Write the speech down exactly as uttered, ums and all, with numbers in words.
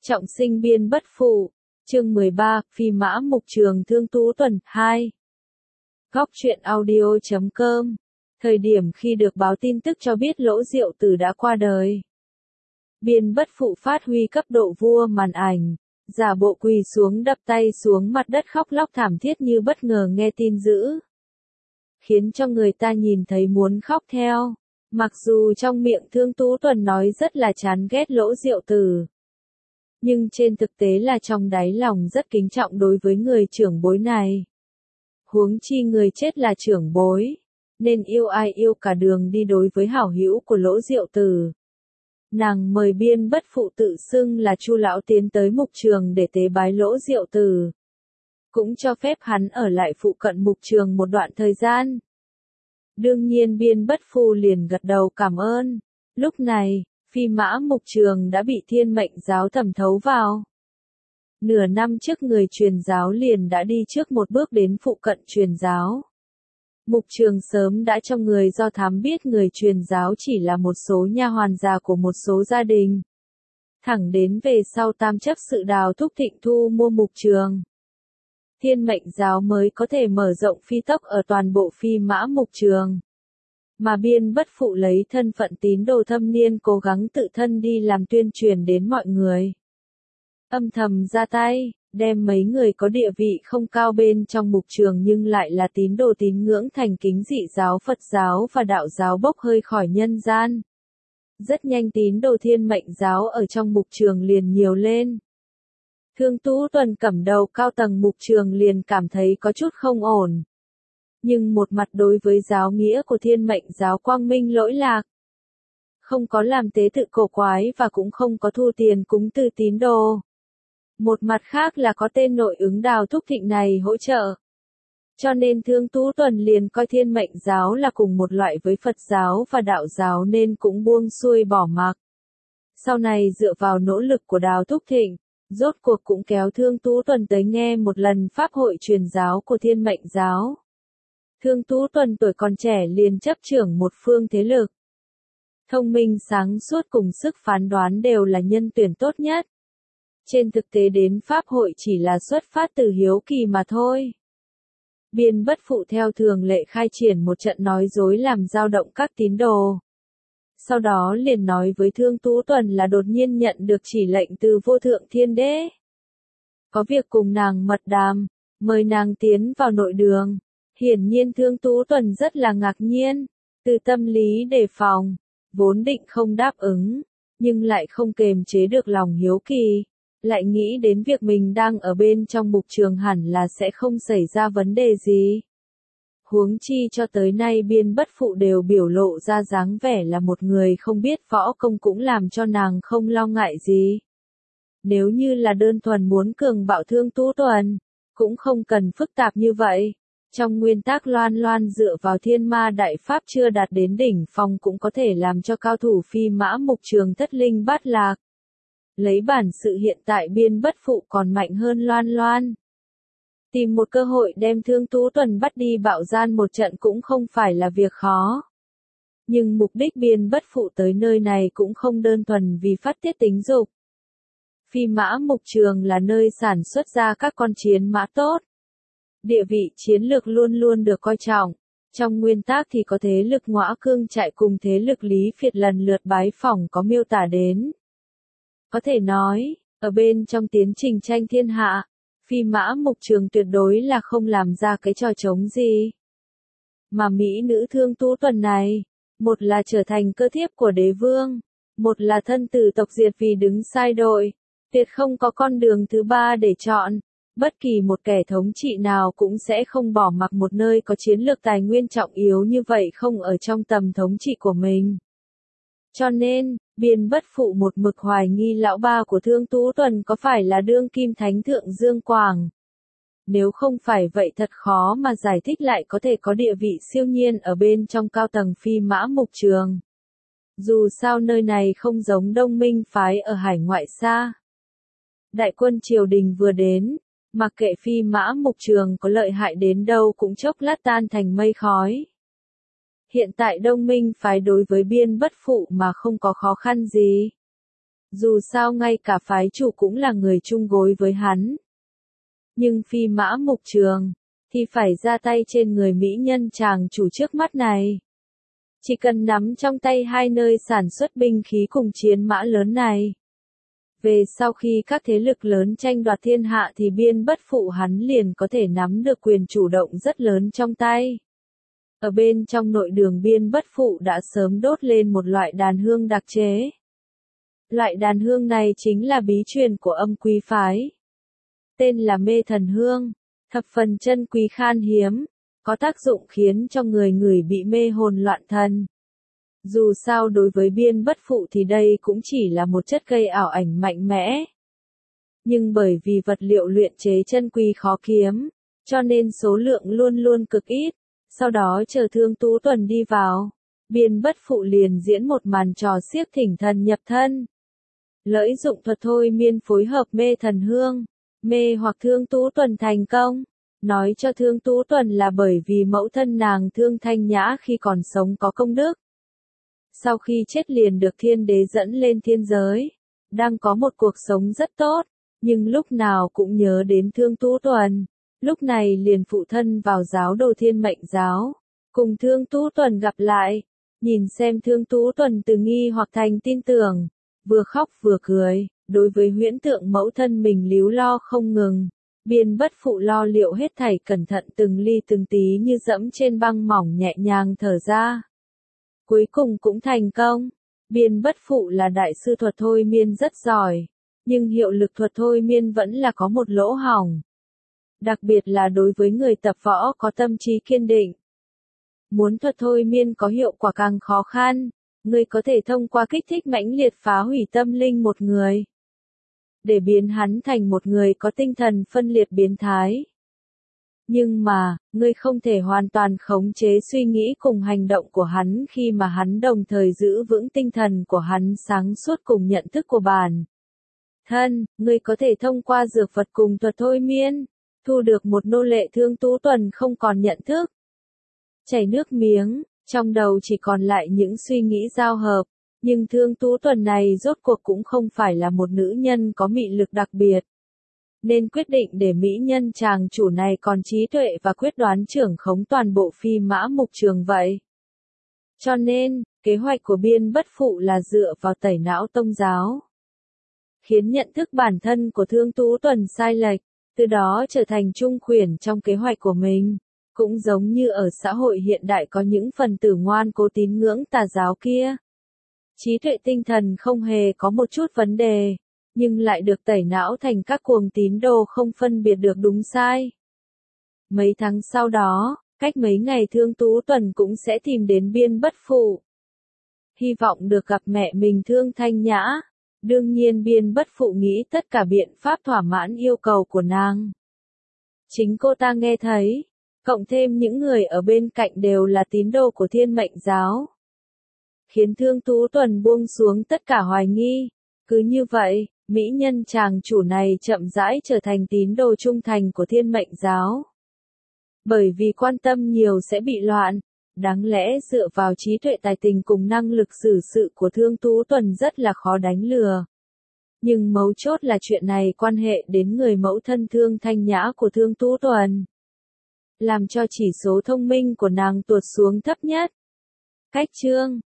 Trọng sinh biên bất phụ, chương mười ba, Phi mã mục trường Thương Tú Tuần, hai. Góc truyện audio chấm com. Thời điểm khi được báo tin tức cho biết Lỗ Diệu Tử đã qua đời. Biên bất phụ phát huy cấp độ vua màn ảnh, giả bộ quỳ xuống đập tay xuống mặt đất khóc lóc thảm thiết như bất ngờ nghe tin dữ. Khiến cho người ta nhìn thấy muốn khóc theo, mặc dù trong miệng Thương Tú Tuần nói rất là chán ghét Lỗ Diệu Tử. Nhưng trên thực tế là trong đáy lòng rất kính trọng đối với người trưởng bối này. Huống chi người chết là trưởng bối, nên yêu ai yêu cả đường đi đối với hảo hữu của Lỗ Diệu Tử. Nàng mời biên bất phụ tự xưng là Chu lão tiến tới mục trường để tế bái Lỗ Diệu Tử. Cũng cho phép hắn ở lại phụ cận mục trường một đoạn thời gian. Đương nhiên biên bất phụ liền gật đầu cảm ơn. Lúc này, Phi mã mục trường đã bị Thiên Mệnh giáo thẩm thấu vào. Nửa năm trước người truyền giáo liền đã đi trước một bước đến phụ cận truyền giáo. Mục trường sớm đã cho người Do Thám biết người truyền giáo chỉ là một số nha hoàn già của một số gia đình. Thẳng đến về sau tam chấp sự Đào Thúc Thịnh thu mua mục trường. Thiên Mệnh giáo mới có thể mở rộng phi tốc ở toàn bộ Phi mã mục trường. Mà biên bất phụ lấy thân phận tín đồ thâm niên cố gắng tự thân đi làm tuyên truyền đến mọi người. Âm thầm ra tay, đem mấy người có địa vị không cao bên trong mục trường nhưng lại là tín đồ tín ngưỡng thành kính dị giáo Phật giáo và đạo giáo bốc hơi khỏi nhân gian. Rất nhanh tín đồ Thiên Mệnh giáo ở trong mục trường liền nhiều lên. Thương Tú Tuần cầm đầu cao tầng mục trường liền cảm thấy có chút không ổn. Nhưng một mặt đối với giáo nghĩa của Thiên Mệnh giáo quang minh lỗi lạc. Không có làm tế tự cổ quái và cũng không có thu tiền cúng từ tín đồ. Một mặt khác là có tên nội ứng Đào Thúc Thịnh này hỗ trợ. Cho nên Thương Tú Tuần liền coi Thiên Mệnh giáo là cùng một loại với Phật giáo và đạo giáo nên cũng buông xuôi bỏ mặc. Sau này dựa vào nỗ lực của Đào Thúc Thịnh, rốt cuộc cũng kéo Thương Tú Tuần tới nghe một lần pháp hội truyền giáo của Thiên Mệnh giáo. Thương Tú Tuần tuổi còn trẻ liền chấp trưởng một phương thế lực. Thông minh sáng suốt cùng sức phán đoán đều là nhân tuyển tốt nhất. Trên thực tế đến pháp hội chỉ là xuất phát từ hiếu kỳ mà thôi. Biên bất phụ theo thường lệ khai triển một trận nói dối làm dao động các tín đồ. Sau đó liền nói với Thương Tú Tuần là đột nhiên nhận được chỉ lệnh từ Vô Thượng Thiên Đế. Có việc cùng nàng mật đàm, mời nàng tiến vào nội đường. Hiển nhiên Thương Tú Tuần rất là ngạc nhiên, từ tâm lý đề phòng, vốn định không đáp ứng, nhưng lại không kềm chế được lòng hiếu kỳ, lại nghĩ đến việc mình đang ở bên trong mục trường hẳn là sẽ không xảy ra vấn đề gì. Huống chi cho tới nay biên bất phụ đều biểu lộ ra dáng vẻ là một người không biết võ công cũng làm cho nàng không lo ngại gì. Nếu như là đơn thuần muốn cường bạo Thương Tú Tuần, cũng không cần phức tạp như vậy. Trong nguyên tắc loan loan dựa vào thiên ma đại pháp chưa đạt đến đỉnh phong cũng có thể làm cho cao thủ Phi mã mục trường thất linh bát lạc. Lấy bản sự hiện tại biên bất phụ còn mạnh hơn loan loan. Tìm một cơ hội đem Thương Tú Tuần bắt đi bạo gian một trận cũng không phải là việc khó. Nhưng mục đích biên bất phụ tới nơi này cũng không đơn thuần vì phát tiết tính dục. Phi mã mục trường là nơi sản xuất ra các con chiến mã tốt. Địa vị chiến lược luôn luôn được coi trọng. Trong nguyên tắc thì có thế lực Ngõa Cương Trại cùng thế lực Lý Phiệt lần lượt bái phỏng có miêu tả đến. Có thể nói, ở bên trong tiến trình tranh thiên hạ, Phi mã mục trường tuyệt đối là không làm ra cái trò trống gì. Mà mỹ nữ Thương Tú Tuần này, một là trở thành cơ thiếp của đế vương, một là thân tử tộc diệt vì đứng sai đội, tuyệt không có con đường thứ ba để chọn. Bất kỳ một kẻ thống trị nào cũng sẽ không bỏ mặc một nơi có chiến lược tài nguyên trọng yếu như vậy không ở trong tầm thống trị của mình. Cho nên, biên bất phụ một mực hoài nghi lão ba của Thương Tú Tuần có phải là đương kim thánh thượng Dương Quảng. Nếu không phải vậy thật khó mà giải thích lại có thể có địa vị siêu nhiên ở bên trong cao tầng Phi mã mục trường. Dù sao nơi này không giống Đông Minh phái ở hải ngoại xa. Đại quân triều đình vừa đến. Mặc kệ Phi mã mục trường có lợi hại đến đâu cũng chốc lát tan thành mây khói. Hiện tại Đông Minh phái đối với biên bất phụ mà không có khó khăn gì. Dù sao ngay cả phái chủ cũng là người chung gối với hắn. Nhưng Phi Mã Mục Trường, thì phải ra tay trên người mỹ nhân chàng chủ trước mắt này. Chỉ cần nắm trong tay hai nơi sản xuất binh khí cùng chiến mã lớn này. Về sau khi các thế lực lớn tranh đoạt thiên hạ thì Biên Bất Phụ hắn liền có thể nắm được quyền chủ động rất lớn trong tay. Ở bên trong nội đường Biên Bất Phụ đã sớm đốt lên một loại đàn hương đặc chế. Loại đàn hương này chính là bí truyền của Âm Quý phái. Tên là Mê Thần Hương, thập phần chân quý khan hiếm, có tác dụng khiến cho người ngửi bị mê hồn loạn thần. Dù sao đối với Biên Bất Phụ thì đây cũng chỉ là một chất gây ảo ảnh mạnh mẽ. Nhưng bởi vì vật liệu luyện chế chân quý khó kiếm, cho nên số lượng luôn luôn cực ít. Sau đó chờ Thương Tú Tuần đi vào, Biên Bất Phụ liền diễn một màn trò xiếc thỉnh thần nhập thân. Lợi dụng thuật thôi miên phối hợp mê thần hương, mê hoặc Thương Tú Tuần thành công. Nói cho Thương Tú Tuần là bởi vì mẫu thân nàng Thương Thanh Nhã khi còn sống có công đức. Sau khi chết liền được thiên đế dẫn lên thiên giới, đang có một cuộc sống rất tốt, nhưng lúc nào cũng nhớ đến Thương Tú Tuần. Lúc này liền phụ thân vào giáo đồ Thiên Mệnh giáo, cùng Thương Tú Tuần gặp lại, nhìn xem Thương Tú Tuần từ nghi hoặc thành tin tưởng, vừa khóc vừa cười, đối với huyễn tượng mẫu thân mình líu lo không ngừng. Biên Bất Phụ lo liệu hết thảy cẩn thận từng ly từng tí như dẫm trên băng mỏng nhẹ nhàng thở ra. Cuối cùng cũng thành công. Biên Bất Phụ là đại sư thuật thôi miên rất giỏi, nhưng hiệu lực thuật thôi miên vẫn là có một lỗ hổng. Đặc biệt là đối với người tập võ có tâm trí kiên định. Muốn thuật thôi miên có hiệu quả càng khó khăn, người có thể thông qua kích thích mãnh liệt phá hủy tâm linh một người, để biến hắn thành một người có tinh thần phân liệt biến thái. Nhưng mà, ngươi không thể hoàn toàn khống chế suy nghĩ cùng hành động của hắn khi mà hắn đồng thời giữ vững tinh thần của hắn sáng suốt cùng nhận thức của bản thân. Ngươi có thể thông qua dược vật cùng thuật thôi miên, thu được một nô lệ Thương Tú Tuần không còn nhận thức. Chảy nước miếng, trong đầu chỉ còn lại những suy nghĩ giao hợp. Nhưng Thương Tú Tuần này rốt cuộc cũng không phải là một nữ nhân có mị lực đặc biệt. Nên quyết định để mỹ nhân chàng chủ này còn trí tuệ và quyết đoán trưởng khống toàn bộ Phi Mã Mục Trường vậy. Cho nên, kế hoạch của Biên Bất Phụ là dựa vào tẩy não tông giáo, khiến nhận thức bản thân của Thương Tú Tuần sai lệch, từ đó trở thành trung khuyển trong kế hoạch của mình. Cũng giống như ở xã hội hiện đại có những phần tử ngoan cố tín ngưỡng tà giáo kia. Trí tuệ tinh thần không hề có một chút vấn đề, nhưng lại được tẩy não thành các cuồng tín đồ không phân biệt được đúng sai. Mấy tháng sau đó, cách mấy ngày Thương Tú Tuần cũng sẽ tìm đến Biên Bất Phụ. Hy vọng được gặp mẹ mình Thương Thanh Nhã. Đương nhiên Biên Bất Phụ nghĩ tất cả biện pháp thỏa mãn yêu cầu của nàng. Chính cô ta nghe thấy, cộng thêm những người ở bên cạnh đều là tín đồ của Thiên Mệnh giáo, khiến Thương Tú Tuần buông xuống tất cả hoài nghi. Cứ như vậy, mỹ nhân chàng chủ này chậm rãi trở thành tín đồ trung thành của Thiên Mệnh giáo. Bởi vì quan tâm nhiều sẽ bị loạn, đáng lẽ dựa vào trí tuệ tài tình cùng năng lực xử sự của Thương Tú Tuần rất là khó đánh lừa. Nhưng mấu chốt là chuyện này quan hệ đến người mẫu thân Thương Thanh Nhã của Thương Tú Tuần, làm cho chỉ số thông minh của nàng tuột xuống thấp nhất. Cách chương